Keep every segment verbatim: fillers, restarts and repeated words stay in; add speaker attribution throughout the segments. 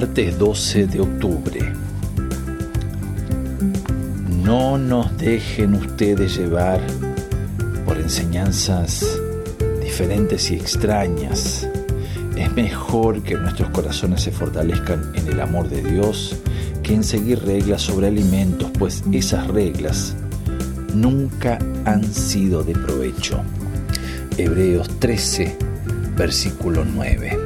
Speaker 1: Martes doce de octubre. No nos dejen ustedes llevar por enseñanzas diferentes y extrañas. Es mejor que nuestros corazones se fortalezcan en el amor de Dios que en seguir reglas sobre alimentos, pues esas reglas nunca han sido de provecho. Hebreos trece, versículo nueve.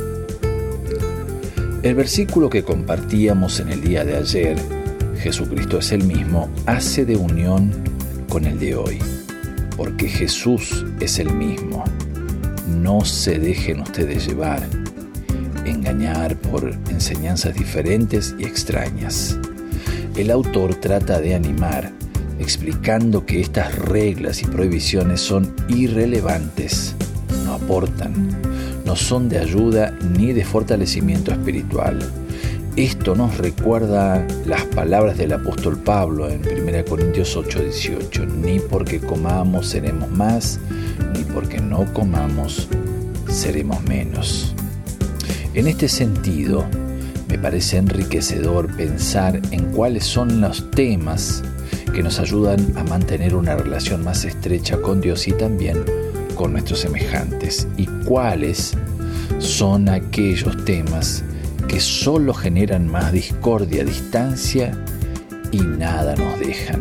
Speaker 1: El versículo que compartíamos en el día de ayer, Jesucristo es el mismo, hace de unión con el de hoy, porque Jesús es el mismo. No se dejen ustedes llevar, engañar por enseñanzas diferentes y extrañas. El autor trata de animar, explicando que estas reglas y prohibiciones son irrelevantes, no aportan, no son de ayuda ni de fortalecimiento espiritual. Esto nos recuerda las palabras del apóstol Pablo en primera Corintios ocho, dieciocho. Ni porque comamos seremos más, ni porque no comamos seremos menos. En este sentido, me parece enriquecedor pensar en cuáles son los temas que nos ayudan a mantener una relación más estrecha con Dios y también con nuestros semejantes, y cuáles son aquellos temas que solo generan más discordia, distancia y nada nos dejan.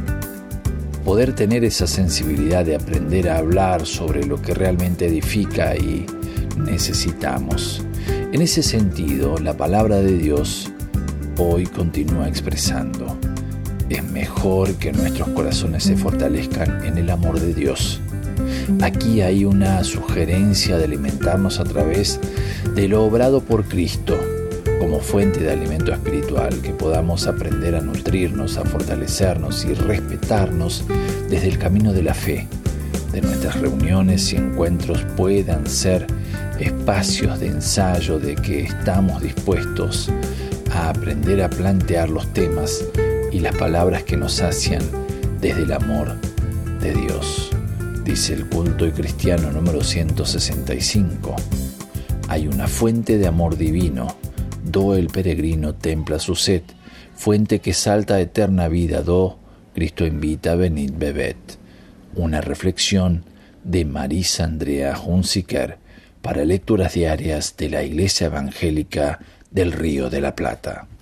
Speaker 1: Poder tener esa sensibilidad de aprender a hablar sobre lo que realmente edifica y necesitamos. En ese sentido, la palabra de Dios hoy continúa expresando: es mejor que nuestros corazones se fortalezcan en el amor de Dios. Aquí hay una sugerencia de alimentarnos a través de lo obrado por Cristo como fuente de alimento espiritual, que podamos aprender a nutrirnos, a fortalecernos y respetarnos desde el camino de la fe. De nuestras reuniones y encuentros puedan ser espacios de ensayo de que estamos dispuestos a aprender a plantear los temas y las palabras que nos sacian desde el amor de Dios. Dice el culto y cristiano número ciento sesenta y cinco. Hay una fuente de amor divino, do el peregrino templa su sed, fuente que salta a eterna vida, do Cristo invita, venid, bebed. Una reflexión de Marisa Andrea Hunziker para lecturas diarias de la Iglesia Evangélica del Río de la Plata.